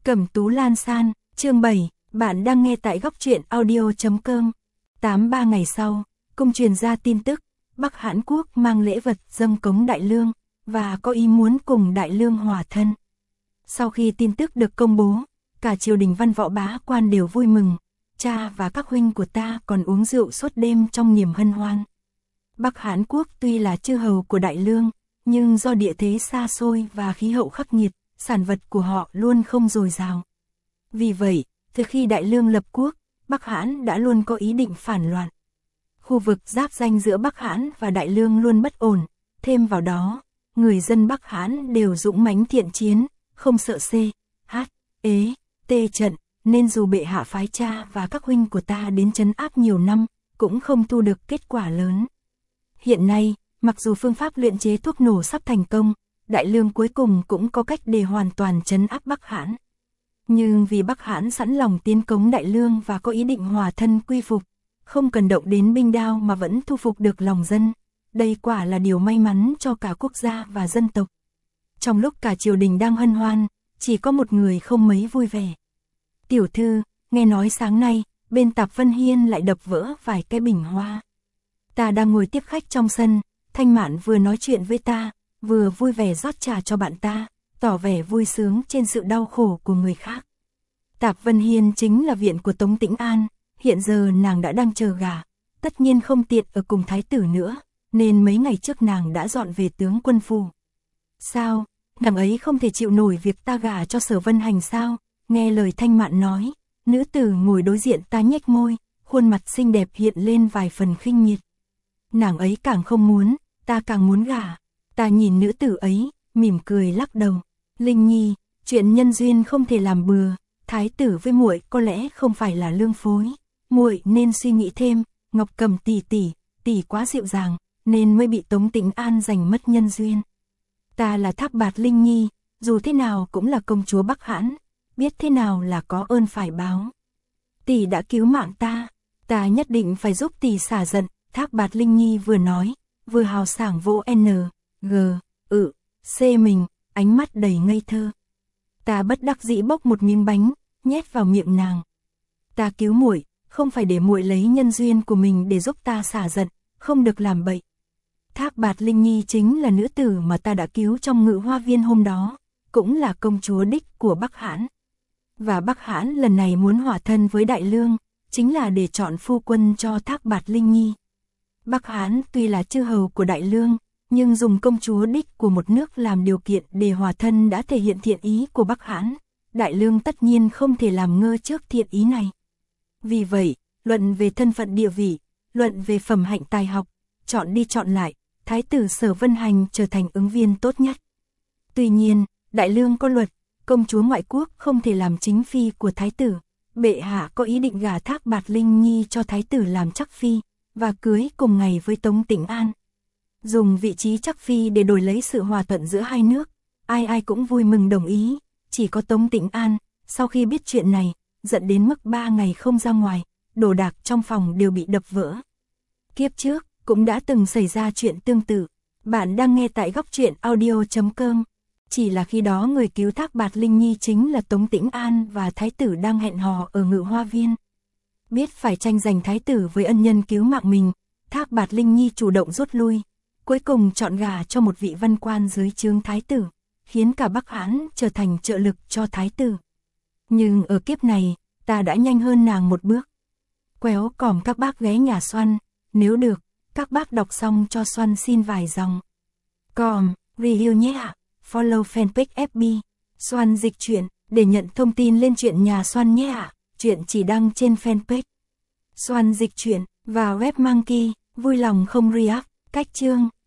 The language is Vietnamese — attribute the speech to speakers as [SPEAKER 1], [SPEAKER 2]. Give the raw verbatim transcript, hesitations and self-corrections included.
[SPEAKER 1] Cẩm Tú Lan San, chương bảy, bạn đang nghe tại góc truyện audio chấm com. tám ba ngày sau, cung truyền ra tin tức, Bắc Hãn Quốc mang lễ vật dâng cống Đại Lương, và có ý muốn cùng Đại Lương hòa thân. Sau khi tin tức được công bố, cả triều đình văn võ bá quan đều vui mừng, cha và các huynh của ta còn uống rượu suốt đêm trong niềm hân hoan. Bắc Hãn Quốc tuy là chư hầu của Đại Lương, nhưng do địa thế xa xôi và khí hậu khắc nghiệt, sản vật của họ luôn không dồi dào. Vì vậy, từ khi Đại Lương lập quốc, Bắc Hãn đã luôn có ý định phản loạn. Khu vực giáp ranh giữa Bắc Hãn và Đại Lương luôn bất ổn, thêm vào đó, người dân Bắc Hãn đều dũng mãnh thiện chiến, không sợ C, H, ế, tê trận, nên dù bệ hạ phái cha và các huynh của ta đến trấn áp nhiều năm, cũng không thu được kết quả lớn. Hiện nay, mặc dù phương pháp luyện chế thuốc nổ sắp thành công, Đại Lương cuối cùng cũng có cách để hoàn toàn trấn áp Bắc Hãn. Nhưng vì Bắc Hãn sẵn lòng tiến cống Đại Lương và có ý định hòa thân quy phục, không cần động đến binh đao mà vẫn thu phục được lòng dân, đây quả là điều may mắn cho cả quốc gia và dân tộc. Trong lúc cả triều đình đang hân hoan, chỉ có một người không mấy vui vẻ. Tiểu thư, nghe nói sáng nay, bên Tạp Vân Hiên lại đập vỡ vài cái bình hoa. Ta đang ngồi tiếp khách trong sân, Thanh Mạn vừa nói chuyện với ta, vừa vui vẻ rót trà cho bạn ta, tỏ vẻ vui sướng trên sự đau khổ của người khác. Tạp Vân Hiên chính là viện của Tống Tĩnh An, hiện giờ nàng đã đang chờ gả, tất nhiên không tiện ở cùng thái tử nữa, nên mấy ngày trước nàng đã dọn về tướng quân phủ. Sao, nàng ấy không thể chịu nổi việc ta gả cho Sở Vân Hành sao? Nghe lời Thanh Mạn nói, nữ tử ngồi đối diện ta nhếch môi, khuôn mặt xinh đẹp hiện lên vài phần khinh miệt. Nàng ấy càng không muốn, ta càng muốn gả. Ta nhìn nữ tử ấy, mỉm cười lắc đầu. Linh Nhi, chuyện nhân duyên không thể làm bừa, thái tử với muội có lẽ không phải là lương phối, muội nên suy nghĩ thêm. Ngọc Cầm tỷ tỷ, tỷ quá dịu dàng, nên mới bị Tống Tĩnh An giành mất nhân duyên. Ta là Thác Bạt Linh Nhi, dù thế nào cũng là công chúa Bắc Hãn, biết thế nào là có ơn phải báo. Tỷ đã cứu mạng ta, ta nhất định phải giúp tỷ xả giận. Thác Bạt Linh Nhi vừa nói, vừa hào sảng vỗ N, G, ự, C mình, ánh mắt đầy ngây thơ. Ta bất đắc dĩ bốc một miếng bánh, nhét vào miệng nàng. Ta cứu muội, không phải để muội lấy nhân duyên của mình để giúp ta xả giận, không được làm bậy. Thác Bạt Linh Nhi chính là nữ tử mà ta đã cứu trong Ngự Hoa Viên hôm đó, cũng là công chúa đích của Bắc Hãn. Và Bắc Hãn lần này muốn hòa thân với Đại Lương, chính là để chọn phu quân cho Thác Bạt Linh Nhi. Bắc Hãn tuy là chư hầu của Đại Lương, nhưng dùng công chúa đích của một nước làm điều kiện để hòa thân đã thể hiện thiện ý của Bắc Hãn. Đại Lương tất nhiên không thể làm ngơ trước thiện ý này. Vì vậy, luận về thân phận địa vị, luận về phẩm hạnh tài học, chọn đi chọn lại, thái tử Sở Vân Hành trở thành ứng viên tốt nhất. Tuy nhiên, Đại Lương có luật, công chúa ngoại quốc không thể làm chính phi của thái tử. Bệ hạ có ý định gả Thác Bạt Linh Nhi cho thái tử làm chắc phi, và cưới cùng ngày với Tống Tĩnh An. Dùng vị trí chắc phi để đổi lấy sự hòa thuận giữa hai nước, ai ai cũng vui mừng đồng ý, chỉ có Tống Tĩnh An, sau khi biết chuyện này, giận đến mức ba ngày không ra ngoài, đồ đạc trong phòng đều bị đập vỡ. Kiếp trước, cũng đã từng xảy ra chuyện tương tự. Bạn đang nghe tại góc truyện audio chấm com. Chỉ là khi đó người cứu Thác Bạt Linh Nhi chính là Tống Tĩnh An và thái tử đang hẹn hò ở Ngự Hoa Viên. Biết phải tranh giành thái tử với ân nhân cứu mạng mình, Thác Bạt Linh Nhi chủ động rút lui, cuối cùng chọn gả cho một vị văn quan dưới trướng thái tử, khiến cả Bắc Hãn trở thành trợ lực cho thái tử. Nhưng ở kiếp này, ta đã nhanh hơn nàng một bước. Quéo còm các bác ghé nhà Xoăn, nếu được, các bác đọc xong cho Xoăn xin vài dòng. Còm, review nhé ạ, follow fanpage ép bê, Xoăn dịch truyện, để nhận thông tin lên chuyện nhà Xoăn nhé ạ, chuyện chỉ đăng trên fanpage. Xoăn dịch truyện, và web Monkey, vui lòng không react, cách chương.